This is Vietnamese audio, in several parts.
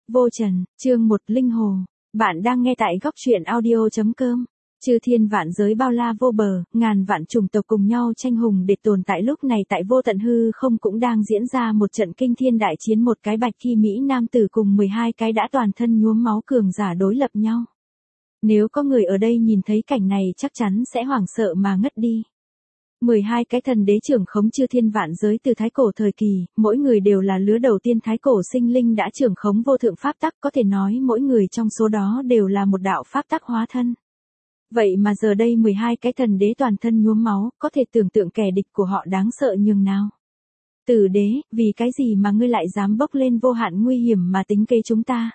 Vô trần, chương 1 Linh Hồ. Bạn đang nghe tại góc truyện audio.com. Chư thiên vạn giới bao la vô bờ, ngàn vạn chủng tộc cùng nhau tranh hùng để tồn tại, lúc này tại vô tận hư không cũng đang diễn ra một trận kinh thiên đại chiến, một cái bạch y mỹ nam tử cùng 12 cái đã toàn thân nhuốm máu cường giả đối lập nhau. Nếu có người ở đây nhìn thấy cảnh này chắc chắn sẽ hoảng sợ mà ngất đi. 12 cái thần đế trưởng khống chư thiên vạn giới từ thái cổ thời kỳ, mỗi người đều là lứa đầu tiên thái cổ sinh linh đã trưởng khống vô thượng pháp tắc, có thể nói mỗi người trong số đó đều là một đạo pháp tắc hóa thân. Vậy mà giờ đây 12 cái thần đế toàn thân nhuốm máu, có thể tưởng tượng kẻ địch của họ đáng sợ nhường nào. Tử đế, vì cái gì mà ngươi lại dám bốc lên vô hạn nguy hiểm mà tính kế chúng ta?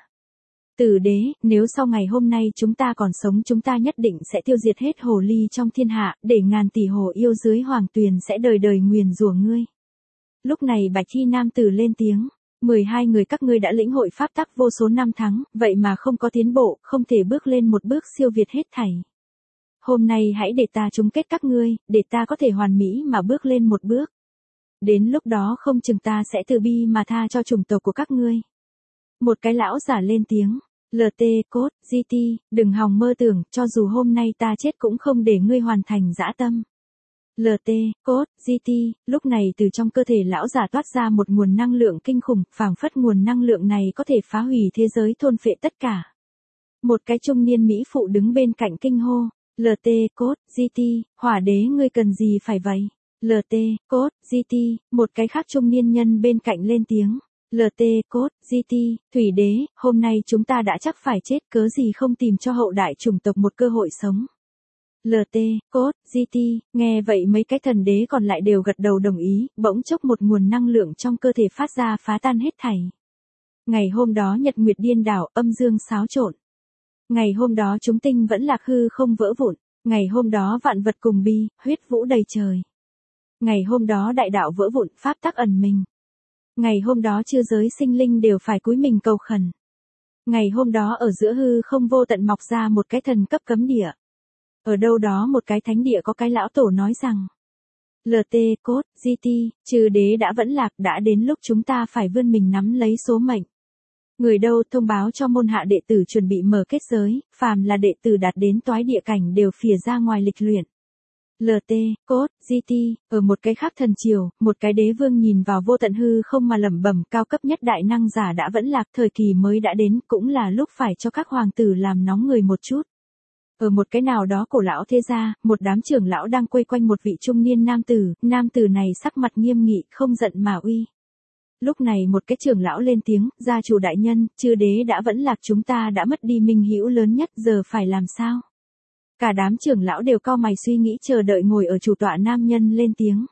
Tử đế, nếu sau ngày hôm nay chúng ta còn sống, chúng ta nhất định sẽ tiêu diệt hết hồ ly trong thiên hạ, để ngàn tỷ hồ yêu dưới hoàng tuyền sẽ đời đời nguyền rủa ngươi. Lúc này bạch y nam tử lên tiếng, 12 người các ngươi đã lĩnh hội pháp tắc vô số năm tháng, vậy mà không có tiến bộ, không thể bước lên một bước siêu việt hết thảy. Hôm nay hãy để ta chung kết các ngươi, để ta có thể hoàn mỹ mà bước lên một bước. Đến lúc đó không chừng ta sẽ từ bi mà tha cho chủng tộc của các ngươi. Một cái lão giả lên tiếng, LT, cốt, GT, đừng hòng mơ tưởng, cho dù hôm nay ta chết cũng không để ngươi hoàn thành dã tâm. LT, cốt, GT, lúc này từ trong cơ thể lão giả toát ra một nguồn năng lượng kinh khủng, phảng phất nguồn năng lượng này có thể phá hủy thế giới, thôn phệ tất cả. Một cái trung niên mỹ phụ đứng bên cạnh kinh hô, LT, cốt, GT, hỏa đế ngươi cần gì phải vậy? LT, cốt, GT, một cái khác trung niên nhân bên cạnh lên tiếng. LT, cốt, GT, thủy đế, hôm nay chúng ta đã chắc phải chết, cớ gì không tìm cho hậu đại chủng tộc một cơ hội sống. LT, cốt, GT, nghe vậy mấy cái thần đế còn lại đều gật đầu đồng ý, bỗng chốc một nguồn năng lượng trong cơ thể phát ra phá tan hết thảy. Ngày hôm đó nhật nguyệt điên đảo, âm dương xáo trộn. Ngày hôm đó chúng tinh vẫn lạc, hư không vỡ vụn. Ngày hôm đó vạn vật cùng bi, huyết vũ đầy trời. Ngày hôm đó đại đạo vỡ vụn, pháp tắc ẩn mình. Ngày hôm đó chư giới sinh linh đều phải cúi mình cầu khẩn. Ngày hôm đó ở giữa hư không vô tận mọc ra một cái thần cấp cấm địa. Ở đâu đó một cái thánh địa có cái lão tổ nói rằng, LT, cốt, GT, chư đế đã vẫn lạc, đã đến lúc chúng ta phải vươn mình nắm lấy số mệnh. Người đâu thông báo cho môn hạ đệ tử chuẩn bị mở kết giới, phàm là đệ tử đạt đến toái địa cảnh đều phìa ra ngoài lịch luyện. LT, cốt, GT, ở một cái khác thần triều, một cái đế vương nhìn vào vô tận hư không mà lẩm bẩm, cao cấp nhất đại năng giả đã vẫn lạc, thời kỳ mới đã đến, cũng là lúc phải cho các hoàng tử làm nóng người một chút. Ở một cái nào đó cổ lão thế gia, một đám trưởng lão đang quây quanh một vị trung niên nam tử này sắc mặt nghiêm nghị, không giận mà uy. Lúc này một cái trưởng lão lên tiếng, gia chủ đại nhân, chư đế đã vẫn lạc, chúng ta đã mất đi minh hữu lớn nhất, giờ phải làm sao? Cả đám trưởng lão đều cau mày suy nghĩ, chờ đợi ngồi ở chủ tọa nam nhân lên tiếng.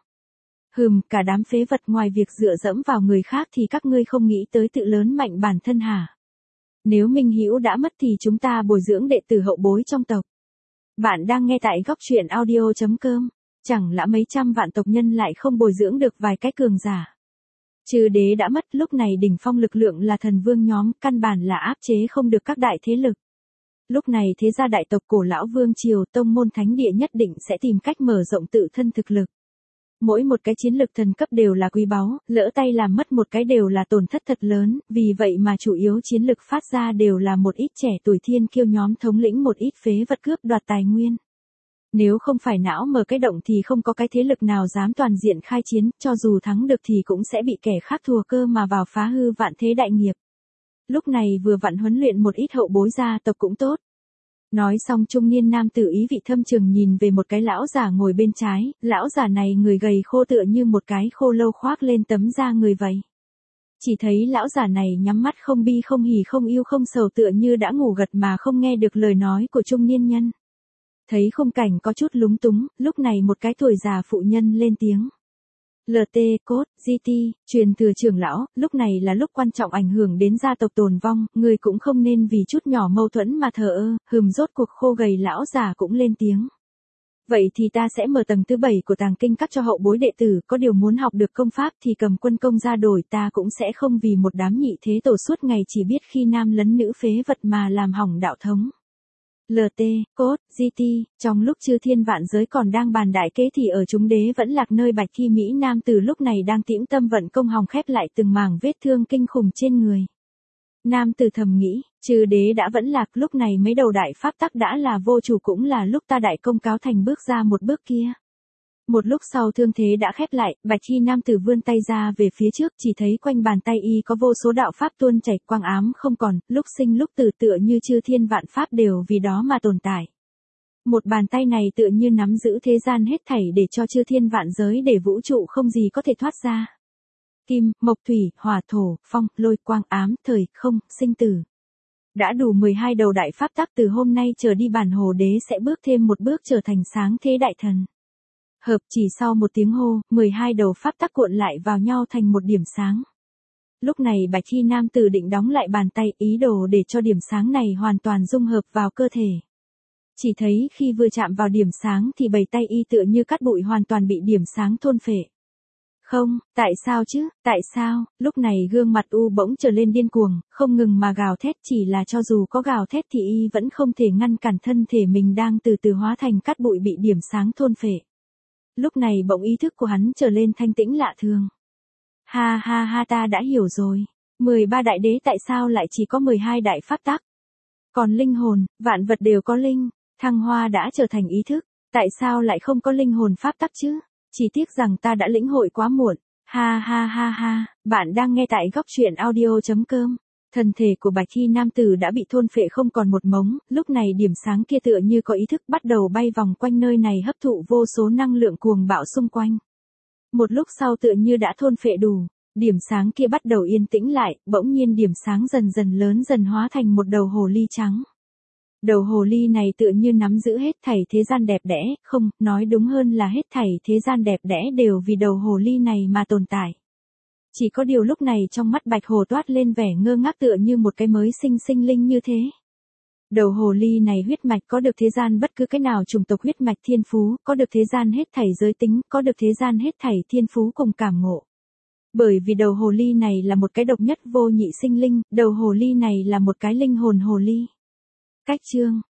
Cả đám phế vật, ngoài việc dựa dẫm vào người khác thì các ngươi không nghĩ tới tự lớn mạnh bản thân hả? Nếu minh hữu đã mất thì chúng ta bồi dưỡng đệ tử hậu bối trong tộc. Bạn đang nghe tại góc truyện audio.com. Chẳng lẽ mấy trăm vạn tộc nhân lại không bồi dưỡng được vài cái cường giả? Chư đế đã mất, lúc này đỉnh phong lực lượng là thần vương nhóm, căn bản là áp chế không được các đại thế lực. Lúc này thế gia đại tộc, cổ lão vương triều, tông môn thánh địa nhất định sẽ tìm cách mở rộng tự thân thực lực. Mỗi một cái chiến lực thần cấp đều là quý báu, lỡ tay làm mất một cái đều là tổn thất thật lớn, vì vậy mà chủ yếu chiến lực phát ra đều là một ít trẻ tuổi thiên kiêu nhóm thống lĩnh một ít phế vật cướp đoạt tài nguyên. Nếu không phải não mở cái động thì không có cái thế lực nào dám toàn diện khai chiến, cho dù thắng được thì cũng sẽ bị kẻ khác thua cơ mà vào phá hư vạn thế đại nghiệp. Lúc này vừa vặn huấn luyện một ít hậu bối gia tộc cũng tốt. Nói xong trung niên nam tử ý vị thâm trường nhìn về một cái lão giả ngồi bên trái, lão giả này người gầy khô tựa như một cái khô lâu khoác lên tấm da người vậy. Chỉ thấy lão giả này nhắm mắt không bi không hỉ không yêu không sầu, tựa như đã ngủ gật mà không nghe được lời nói của trung niên nhân. Thấy khung cảnh có chút lúng túng, lúc này một cái tuổi già phụ nhân lên tiếng. LT, cốt, GT, truyền thừa trưởng lão, lúc này là lúc quan trọng ảnh hưởng đến gia tộc tồn vong, người cũng không nên vì chút nhỏ mâu thuẫn mà thờ ơ, rốt cuộc khô gầy lão già cũng lên tiếng. Vậy thì ta sẽ mở tầng thứ 7 của tàng kinh các cho hậu bối đệ tử, có điều muốn học được công pháp thì cầm quân công ra đổi, ta cũng sẽ không vì một đám nhị thế tổ suốt ngày chỉ biết khi nam lấn nữ phế vật mà làm hỏng đạo thống. LT, cốt, GT, trong lúc chư thiên vạn giới còn đang bàn đại kế thì ở chúng đế vẫn lạc nơi bạch y mỹ nam tử lúc này đang tĩnh tâm vận công hòng khép lại từng mảng vết thương kinh khủng trên người. Nam tử thầm nghĩ, chư đế đã vẫn lạc, lúc này mấy đầu đại pháp tắc đã là vô chủ, cũng là lúc ta đại công cáo thành bước ra một bước kia. Một lúc sau thương thế đã khép lại, bạch y nam tử vươn tay ra về phía trước, chỉ thấy quanh bàn tay y có vô số đạo pháp tuôn chảy, quang ám không còn, lúc sinh lúc tử, tựa như chư thiên vạn pháp đều vì đó mà tồn tại. Một bàn tay này tựa như nắm giữ thế gian hết thảy để cho chư thiên vạn giới, để vũ trụ không gì có thể thoát ra. Kim, mộc thủy, hỏa thổ, phong, lôi, quang ám, thời, không, sinh tử. Đã đủ 12 đầu đại pháp tắc, từ hôm nay trở đi bản hồ đế sẽ bước thêm một bước trở thành sáng thế đại thần. Hợp, chỉ sau một tiếng hô, 12 đầu pháp tắc cuộn lại vào nhau thành một điểm sáng. Lúc này bạch y nam tử định đóng lại bàn tay, ý đồ để cho điểm sáng này hoàn toàn dung hợp vào cơ thể. Chỉ thấy khi vừa chạm vào điểm sáng thì bầy tay y tựa như cát bụi, hoàn toàn bị điểm sáng thôn phệ. Không, tại sao chứ, tại sao? Lúc này gương mặt u bỗng trở lên điên cuồng, không ngừng mà gào thét, chỉ là cho dù có gào thét thì y vẫn không thể ngăn cản thân thể mình đang từ từ hóa thành cát bụi bị điểm sáng thôn phệ. Lúc này bỗng ý thức của hắn trở lên thanh tĩnh lạ thường. Ha ha ha, ta đã hiểu rồi. 13 đại đế tại sao lại chỉ có 12 đại pháp tắc? Còn linh hồn, vạn vật đều có linh, thăng hoa đã trở thành ý thức, tại sao lại không có linh hồn pháp tắc chứ? Chỉ tiếc rằng ta đã lĩnh hội quá muộn. Ha ha ha ha, bạn đang nghe tại góc truyện audio.com. Thân thể của bạch y nam tử đã bị thôn phệ không còn một mống, lúc này điểm sáng kia tựa như có ý thức bắt đầu bay vòng quanh nơi này, hấp thụ vô số năng lượng cuồng bạo xung quanh. Một lúc sau tựa như đã thôn phệ đủ, điểm sáng kia bắt đầu yên tĩnh lại, bỗng nhiên điểm sáng dần dần lớn dần hóa thành một đầu hồ ly trắng. Đầu hồ ly này tựa như nắm giữ hết thảy thế gian đẹp đẽ, không, nói đúng hơn là hết thảy thế gian đẹp đẽ đều vì đầu hồ ly này mà tồn tại. Chỉ có điều lúc này trong mắt bạch hồ toát lên vẻ ngơ ngác, tựa như một cái mới sinh linh như thế. Đầu hồ ly này huyết mạch có được thế gian bất cứ cái nào chủng tộc huyết mạch thiên phú, có được thế gian hết thảy giới tính, có được thế gian hết thảy thiên phú cùng cảm ngộ. Bởi vì đầu hồ ly này là một cái độc nhất vô nhị sinh linh, đầu hồ ly này là một cái linh hồn hồ ly. Cách chương